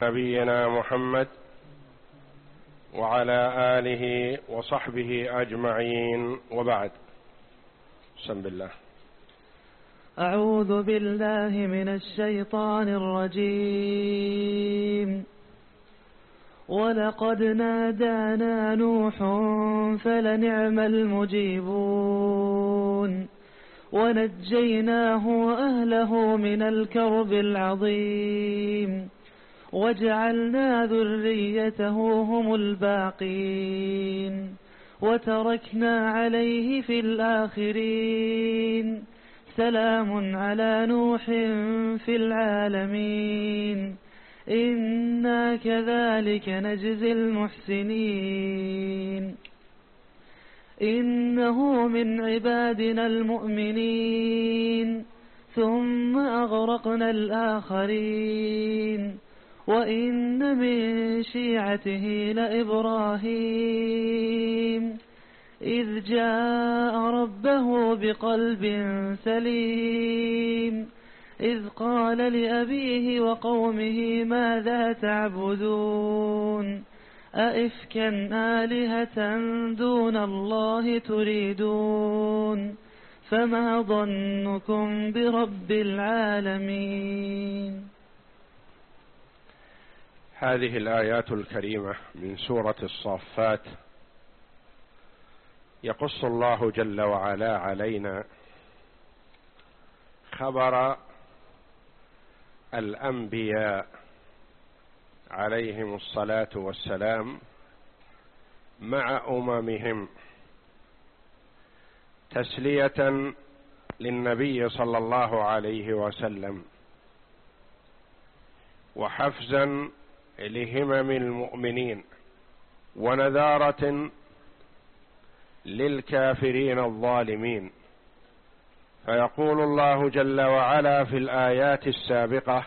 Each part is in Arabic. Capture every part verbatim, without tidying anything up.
نبينا محمد وعلى آله وصحبه أجمعين، وبعد. بسم الله. أعوذ بالله من الشيطان الرجيم. ولقد نادانا نوح فلنعم المجيبون ونجيناه وأهله من الكرب العظيم وجعلنا ذريته هم الباقين وتركنا عليه في الآخرين. سلام على نوح في العالمين إنا كذلك نجزي المحسنين. إنه من عبادنا المؤمنين ثم أغرقنا الآخرين. وإن من شيعته لإبراهيم إذ جاء ربه بقلب سليم إذ قال لأبيه وقومه ماذا تعبدون أئفكا آلهة دون الله تريدون فما ظنكم برب العالمين. هذه الآيات الكريمة من سورة الصافات يقص الله جل وعلا علينا خبر الأنبياء عليهم الصلاة والسلام مع أممهم، تسلية للنبي صلى الله عليه وسلم وحفزا لهمم المؤمنين ونذارة للكافرين الظالمين. فيقول الله جل وعلا في الآيات السابقة: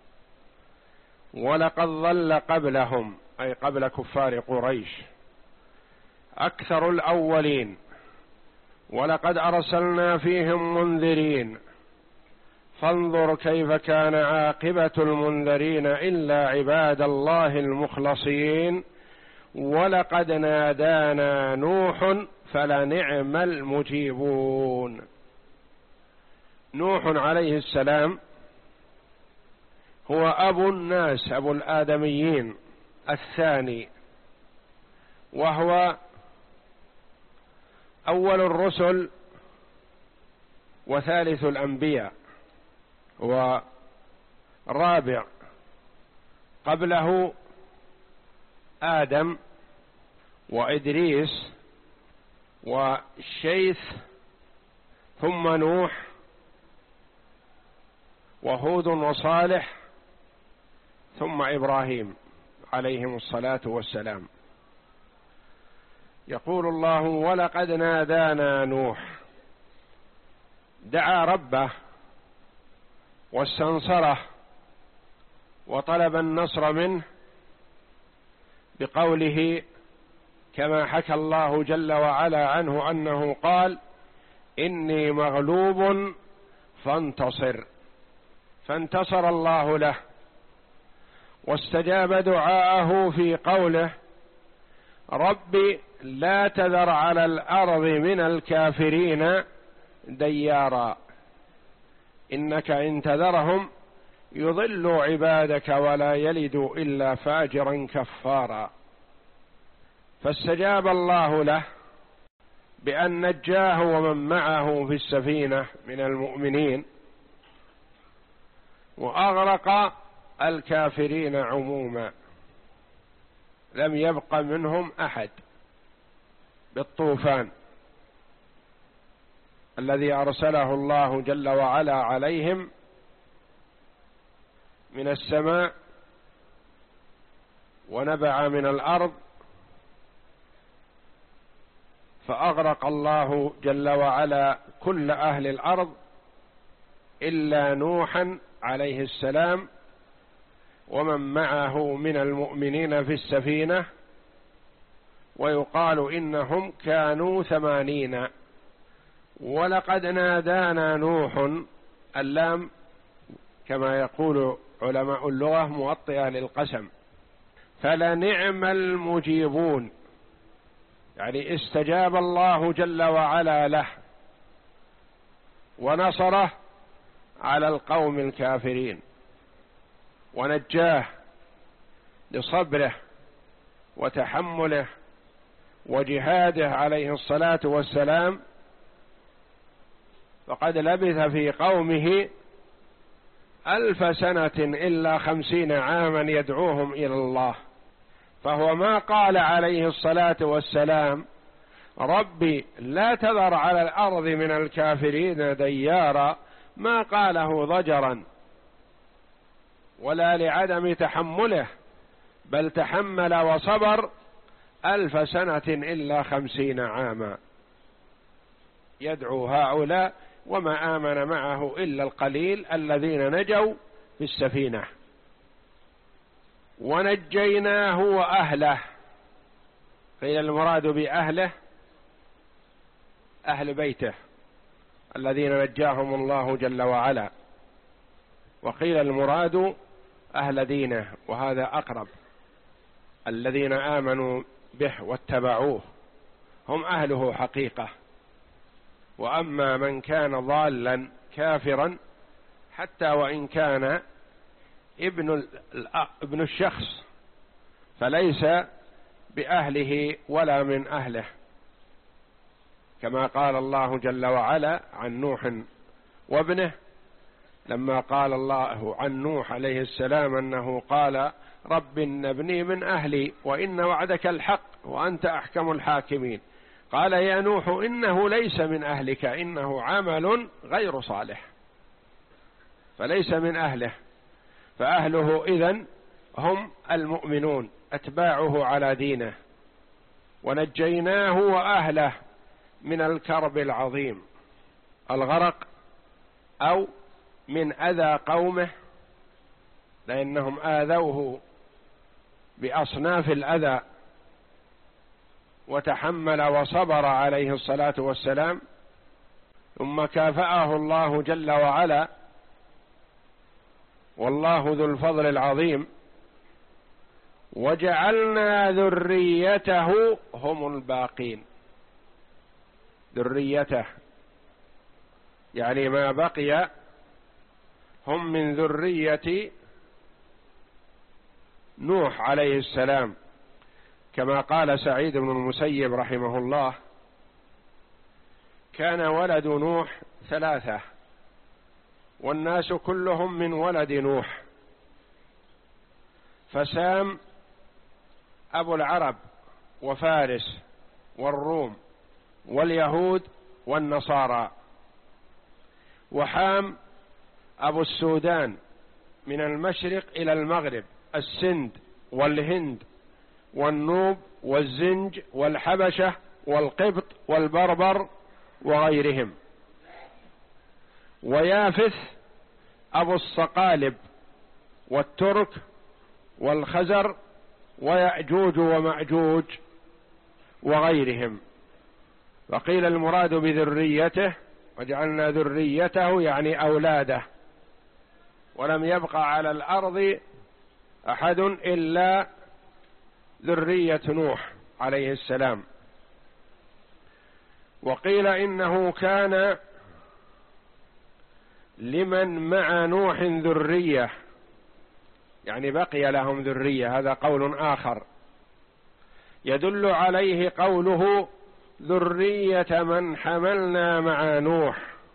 ولقد ضل قبلهم، أي قبل كفار قريش، أكثر الأولين ولقد أرسلنا فيهم منذرين فانظر كيف كان عاقبة المنذرين إلا عباد الله المخلصين ولقد نادانا نوح فلنعم المجيبون. نوح عليه السلام هو أبو الناس، أبو الآدميين الثاني، وهو أول الرسل وثالث الأنبياء ورابع. قبله آدم وإدريس والشيث ثم نوح وهود وصالح ثم إبراهيم عليهم الصلاة والسلام. يقول الله: ولقد نادانا نوح، دعا ربه واستنصره وطلب النصر منه بقوله كما حكى الله جل وعلا عنه أنه قال: إني مغلوب فانتصر، فانتصر الله له واستجاب دعاءه في قوله: رب لا تذر على الأرض من الكافرين ديارا إنك إن تذرهم يضلوا عبادك ولا يلدوا إلا فاجرا كفارا. فاستجاب الله له بأن نجاه ومن معه في السفينة من المؤمنين وأغرق الكافرين عموما، لم يبق منهم أحد بالطوفان الذي أرسله الله جل وعلا عليهم من السماء ونبع من الأرض، فأغرق الله جل وعلا كل أهل الأرض إلا نوحا عليه السلام ومن معه من المؤمنين في السفينة، ويقال إنهم كانوا ثمانين. ولقد نادانا نوح، اللام كما يقول علماء اللغة موطئة للقسم، فلنعم المجيبون، يعني استجاب الله جل وعلا له ونصره على القوم الكافرين ونجاه لصبره وتحمله وجهاده عليه الصلاة والسلام، فقد لبث في قومه ألف سنة إلا خمسين عاما يدعوهم إلى الله، فهو ما قال عليه الصلاة والسلام ربي لا تذر على الأرض من الكافرين ديارا، ما قاله ضجرا ولا لعدم تحمله، بل تحمل وصبر ألف سنة إلا خمسين عاما يدعو هؤلاء، وما آمن معه إلا القليل الذين نجوا في السفينة. ونجيناه وأهله، قيل المراد بأهله أهل بيته الذين نجاهم الله جل وعلا، وقيل المراد أهل دينه، وهذا أقرب، الذين آمنوا به واتبعوه هم أهله حقيقة. وأما من كان ضالا كافرا حتى وإن كان ابن ابن الشخص فليس بأهله ولا من أهله، كما قال الله جل وعلا عن نوح وابنه، لما قال الله عن نوح عليه السلام أنه قال رب إن ابني من أهلي وإن وعدك الحق وأنت أحكم الحاكمين، قال يا نوح إنه ليس من أهلك إنه عمل غير صالح، فليس من أهله، فأهله إذن هم المؤمنون أتباعه على دينه. ونجيناه وأهله من الكرب العظيم، الغرق أو من أذى قومه، لأنهم آذوه بأصناف الأذى وتحمل وصبر عليه الصلاة والسلام، ثم كافأه الله جل وعلا، والله ذو الفضل العظيم، وجعلنا ذريته هم الباقين. ذريته يعني ما بقي هم من ذرية نوح عليه السلام، كما قال سعيد بن المسيب رحمه الله كان ولد نوح ثلاثة والناس كلهم من ولد نوح، فسام أبو العرب وفارس والروم واليهود والنصارى، وحام أبو السودان من المشرق إلى المغرب، السند والهند والنوب والزنج والحبشة والقبط والبربر وغيرهم، ويافث أبو الصقالب والترك والخزر ويأجوج ومأجوج وغيرهم. وقيل المراد بذريته وجعلنا ذريته يعني أولاده، ولم يبقى على الأرض أحد إلا ذرية نوح عليه السلام. وقيل إنه كان لمن مع نوح ذرية، يعني بقي لهم ذرية، هذا قول آخر يدل عليه قوله ذرية من حملنا مع نوح،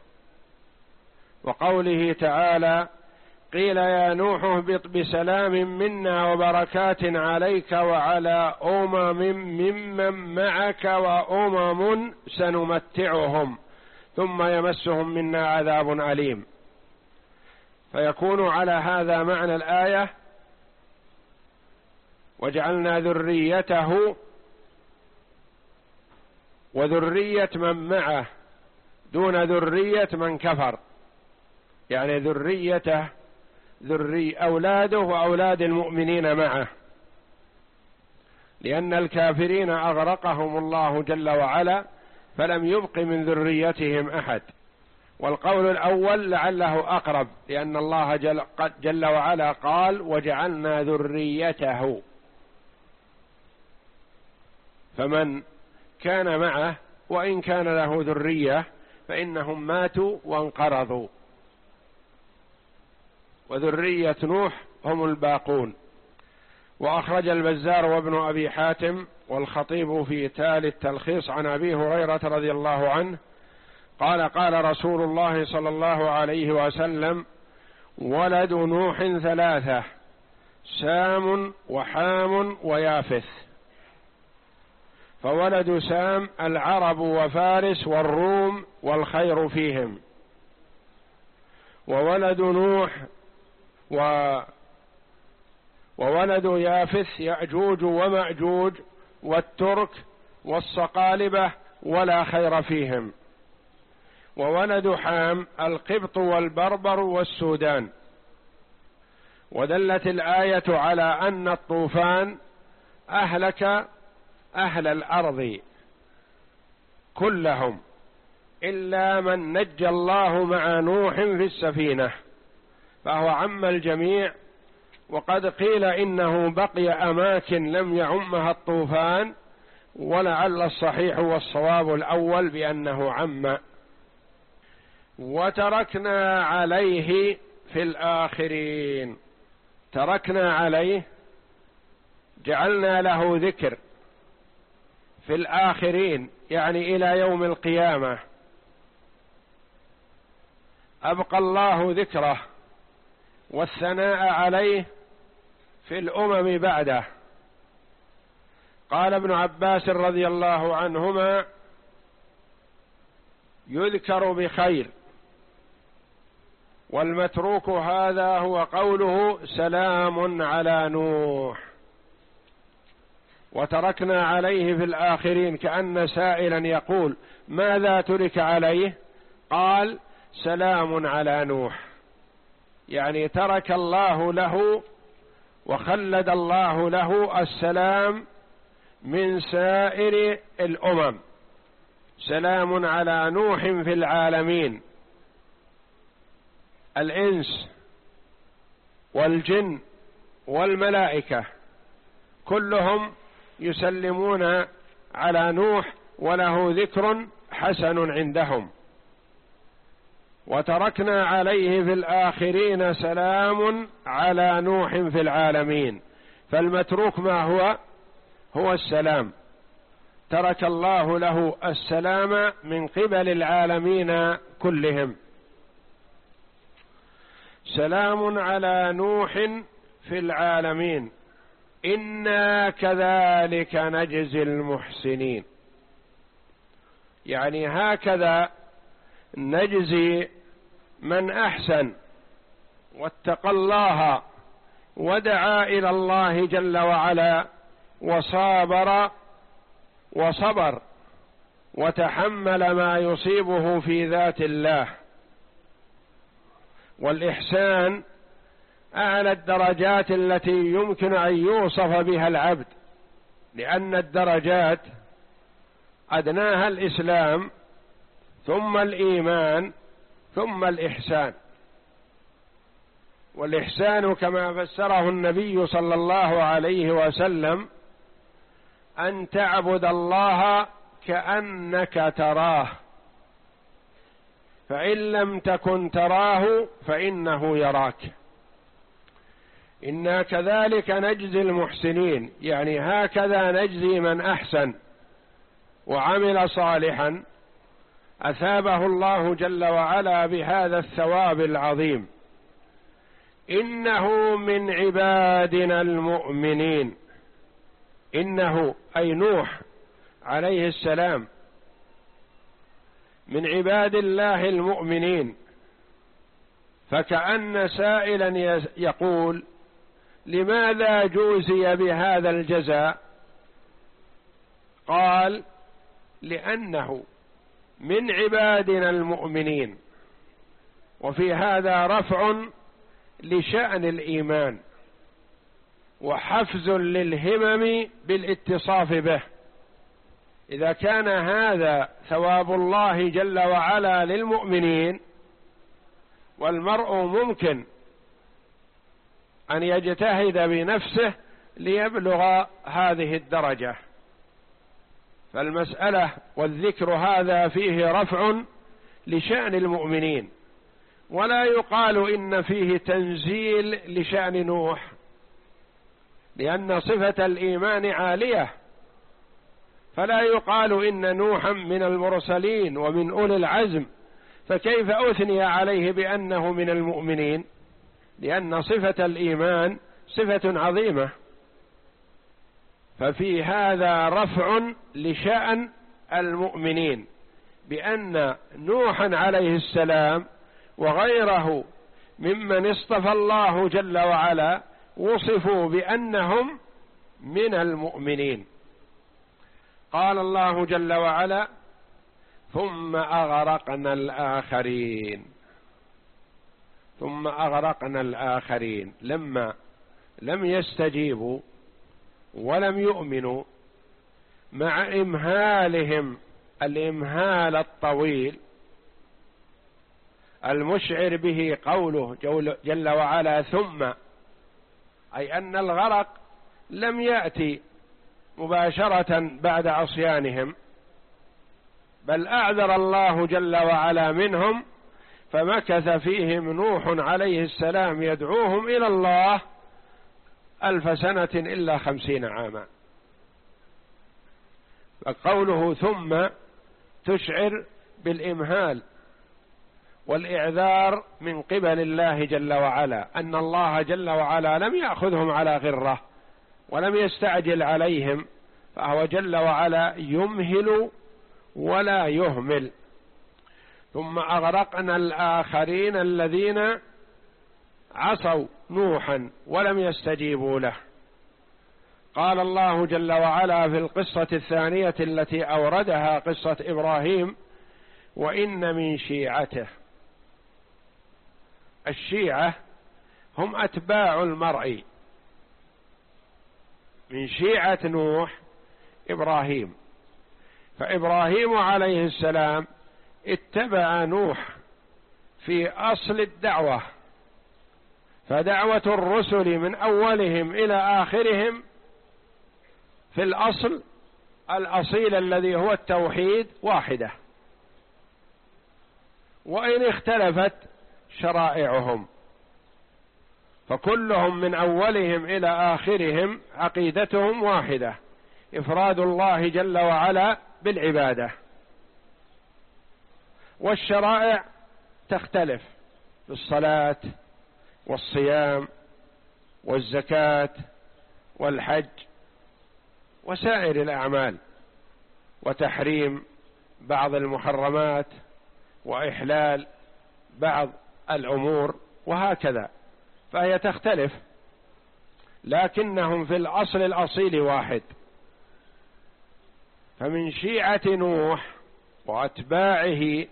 وقوله تعالى قيل يا نوح اهبط بسلام منا وبركات عليك وعلى أمم ممن معك وأمم سنمتعهم ثم يمسهم منا عذاب أليم. فيكون على هذا معنى الآية وجعلنا ذريته وذرية من معه دون ذرية من كفر، يعني ذريته ذري أولاده وأولاد المؤمنين معه، لأن الكافرين أغرقهم الله جل وعلا فلم يبق من ذريتهم أحد. والقول الأول لعله أقرب، لأن الله جل, جل وعلا قال وجعلنا ذريته، فمن كان معه وإن كان له ذرية فإنهم ماتوا وانقرضوا، وذرية نوح هم الباقون. وأخرج البزار وابن أبي حاتم والخطيب في تالي التلخيص عن أبي هريرة رضي الله عنه قال قال رسول الله صلى الله عليه وسلم: ولد نوح ثلاثة: سام وحام ويافث. فولد سام العرب وفارس والروم والخير فيهم، وولد نوح و وولد يافث يأجوج ومأجوج والترك والصقالبة ولا خير فيهم، وولد حام القبط والبربر والسودان. ودلت الآية على أن الطوفان أهلك أهل الأرض كلهم إلا من نجى الله مع نوح في السفينة، فهو عم الجميع. وقد قيل إنه بقي أماكن لم يعمها الطوفان، ولعل الصحيح والصواب الأول بأنه عم. وتركنا عليه في الآخرين، تركنا عليه جعلنا له ذكر في الآخرين، يعني إلى يوم القيامة أبقى الله ذكره والثناء عليه في الأمم بعده. قال ابن عباس رضي الله عنهما: يذكر بخير، والمتروك هذا هو قوله سلام على نوح. وتركنا عليه في الآخرين، كأن سائلا يقول: ماذا ترك عليه؟ قال: سلام على نوح، يعني ترك الله له وخلد الله له السلام من سائر الأمم. سلام على نوح في العالمين، الإنس والجن والملائكة كلهم يسلمون على نوح وله ذكر حسن عندهم. وتركنا عليه في الآخرين سلام على نوح في العالمين. فالمتروك ما هو؟ هو السلام، ترك الله له السلام من قبل العالمين كلهم. سلام على نوح في العالمين إنا كذلك نجزي المحسنين، يعني هكذا نجزي من أحسن واتقى الله ودعا إلى الله جل وعلا وصابر وصبر وتحمل ما يصيبه في ذات الله. والإحسان أعلى الدرجات التي يمكن أن يوصف بها العبد، لأن الدرجات أدناها الإسلام ثم الإيمان ثم الإحسان. والإحسان كما فسره النبي صلى الله عليه وسلم أن تعبد الله كأنك تراه، فإن لم تكن تراه فإنه يراك. إنا كذلك نجزي المحسنين، يعني هكذا نجزي من أحسن وعمل صالحا أثابه الله جل وعلا بهذا الثواب العظيم. إنه من عبادنا المؤمنين، إنه أي نوح عليه السلام من عباد الله المؤمنين. فكأن سائلا يقول: لماذا جوزي بهذا الجزاء؟ قال: لأنه من عبادنا المؤمنين. وفي هذا رفع لشأن الإيمان وحفز للهمم بالاتصاف به، إذا كان هذا ثواب الله جل وعلا للمؤمنين، والمرء ممكن أن يجتهد بنفسه ليبلغ هذه الدرجة، فالمسألة والذكر هذا فيه رفع لشأن المؤمنين، ولا يقال إن فيه تنزيل لشأن نوح، لأن صفة الإيمان عالية، فلا يقال إن نوحا من المرسلين ومن أولي العزم، فكيف أثني عليه بأنه من المؤمنين؟ لأن صفة الإيمان صفة عظيمة، ففي هذا رفع لشأن المؤمنين، بأن نوحا عليه السلام وغيره ممن اصطفى الله جل وعلا وصفوا بأنهم من المؤمنين. قال الله جل وعلا: ثم أغرقنا الآخرين. ثم أغرقنا الآخرين، لما لم يستجيبوا ولم يؤمنوا مع إمهالهم الإمهال الطويل المشعر به قوله جل وعلا ثم، أي أن الغرق لم يأتي مباشرة بعد عصيانهم، بل أعذر الله جل وعلا منهم، فمكث فيهم نوح عليه السلام يدعوهم إلى الله ألف سنة إلا خمسين عاما. فقوله ثم تشعر بالإمهال والإعذار من قبل الله جل وعلا، أن الله جل وعلا لم يأخذهم على غرة ولم يستعجل عليهم، فهو جل وعلا يمهل ولا يهمل. ثم أغرقنا الآخرين الذين عصوا نوحا ولم يستجيبوا له. قال الله جل وعلا في القصة الثانية التي أوردها، قصة إبراهيم: وإن من شيعته. الشيعة هم أتباع المرء، من شيعة نوح إبراهيم، فإبراهيم عليه السلام اتبع نوح في أصل الدعوة، فدعوة الرسل من أولهم إلى آخرهم في الأصل الأصيل الذي هو التوحيد واحدة، وإن اختلفت شرائعهم، فكلهم من أولهم إلى آخرهم عقيدتهم واحدة، إفراد الله جل وعلا بالعبادة، والشرائع تختلف في الصلاة والصيام والزكاة والحج وسائر الأعمال، وتحريم بعض المحرمات وإحلال بعض الأمور، وهكذا، فهي تختلف، لكنهم في الأصل الأصيل واحد. فمن شيعة نوح وأتباعه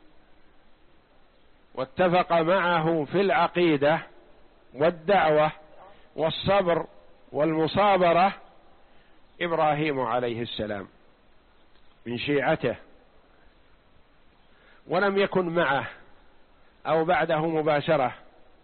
واتفق معه في العقيدة والدعوة والصبر والمصابرة إبراهيم عليه السلام من شيعته، ولم يكن معه أو بعده مباشرة،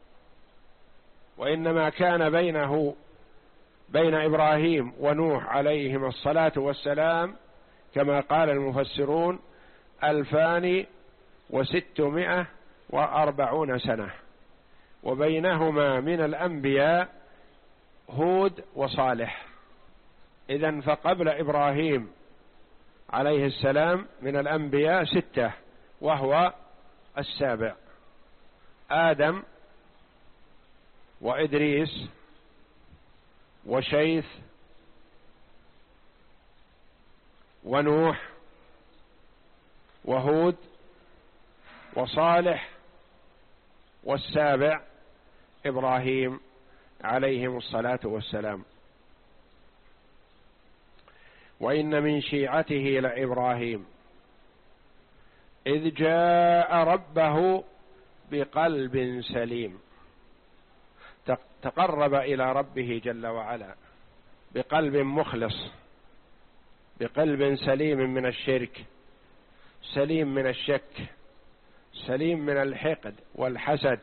وإنما كان بينه بين إبراهيم ونوح عليهما الصلاة والسلام كما قال المفسرون ألفان وستمائة وأربعون سنة، وبينهما من الأنبياء هود وصالح. إذن فقبل إبراهيم عليه السلام من الأنبياء ستة، وهو السابع: آدم وإدريس وشيث ونوح وهود وصالح، والسابع إبراهيم عليهم الصلاة والسلام. وإن من شيعته لإبراهيم إذ جاء ربه بقلب سليم، تقرب إلى ربه جل وعلا بقلب مخلص بقلب سليم من الشرك، سليم من الشك، سليم من الحقد والحسد،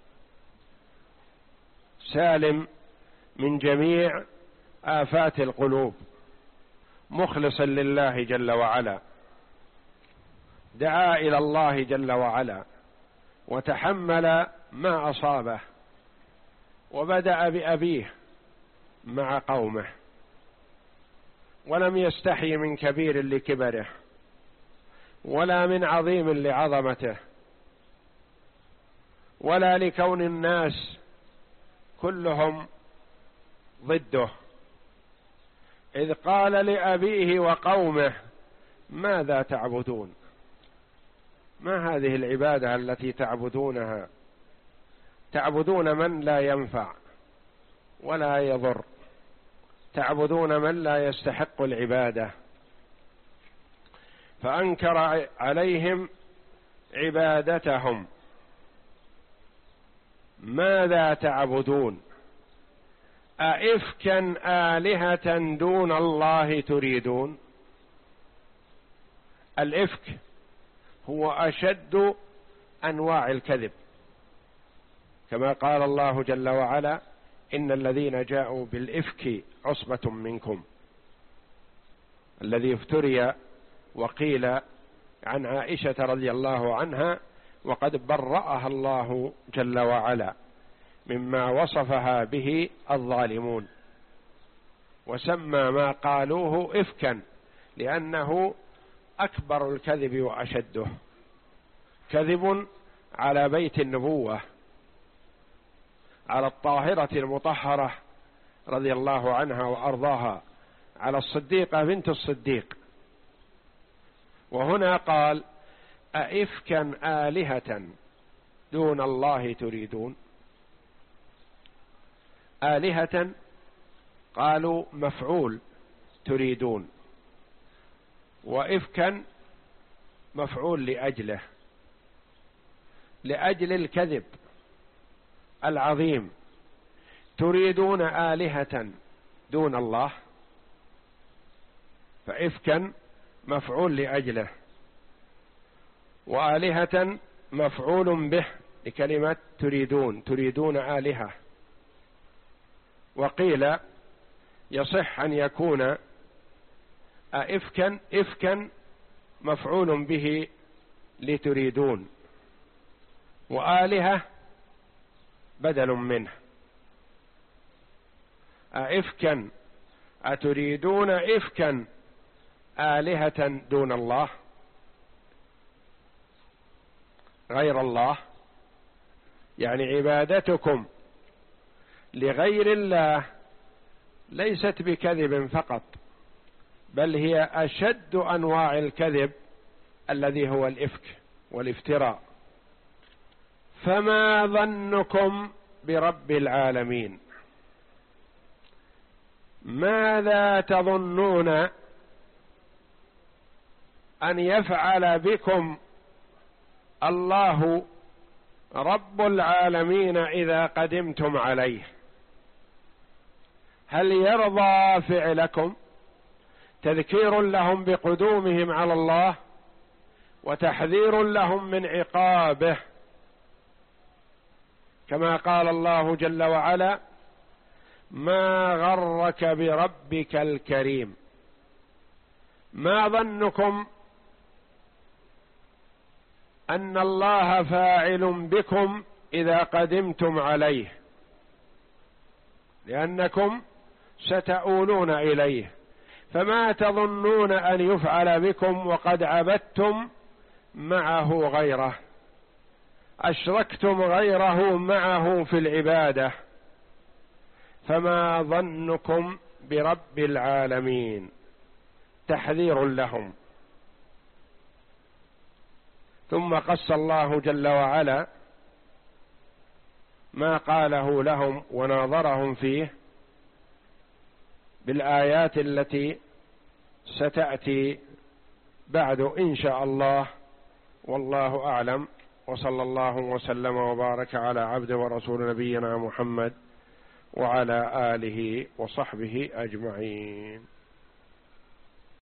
سالم من جميع آفات القلوب، مخلصا لله جل وعلا، دعا إلى الله جل وعلا وتحمل ما أصابه، وبدأ بأبيه مع قومه، ولم يستحي من كبير لكبره ولا من عظيم لعظمته، ولا لكون الناس كلهم ضده، إذ قال لأبيه وقومه ماذا تعبدون؟ ما هذه العبادة التي تعبدونها؟ تعبدون من لا ينفع ولا يضر، تعبدون من لا يستحق العبادة. فأنكر عليهم عبادتهم. ماذا تعبدون؟ أئفكا آلهة دون الله تريدون؟ الإفك هو أشد أنواع الكذب، كما قال الله جل وعلا إن الذين جاءوا بالإفك عصبة منكم، الذي افتري وقيل عن عائشة رضي الله عنها، وقد برأها الله جل وعلا مما وصفها به الظالمون، وسمى ما قالوه إفكا لأنه أكبر الكذب وأشده، كذب على بيت النبوة، على الطاهرة المطهرة رضي الله عنها وأرضاها، على الصديقة بنت الصديق. وهنا قال أئفكا آلهة دون الله تريدون؟ آلهة قالوا مفعول تريدون، وإفكا مفعول لأجله، لأجل الكذب العظيم. تريدون آلهة دون الله، فإفكا مفعول لأجله، وآلهة مفعول به لكلمة تريدون، تريدون آلهة. وقيل يصح أن يكون أئفكا إفكا مفعول به لتريدون، وآلهة بدل منه. أئفكا أتريدون إفكا آلهة دون الله، غير الله، يعني عبادتكم لغير الله ليست بكذب فقط، بل هي أشد أنواع الكذب الذي هو الإفك والافتراء. فما ظنكم برب العالمين؟ ماذا تظنون أن يفعل بكم الله رب العالمين إذا قدمتم عليه؟ هل يرضى فعلكم؟ تذكير لهم بقدومهم على الله، وتحذير لهم من عقابه، كما قال الله جل وعلا ما غرك بربك الكريم. ما ظنكم أن الله فاعل بكم إذا قدمتم عليه، لأنكم ستؤولون إليه، فما تظنون أن يفعل بكم وقد عبدتم معه غيره، أشركتم غيره معه في العبادة. فما ظنكم برب العالمين، تحذير لهم. ثم قص الله جل وعلا ما قاله لهم وناظرهم فيه بالآيات التي ستأتي بعد إن شاء الله، والله أعلم. وصلى الله وسلم وبارك على عبد ورسول نبينا محمد وعلى آله وصحبه أجمعين.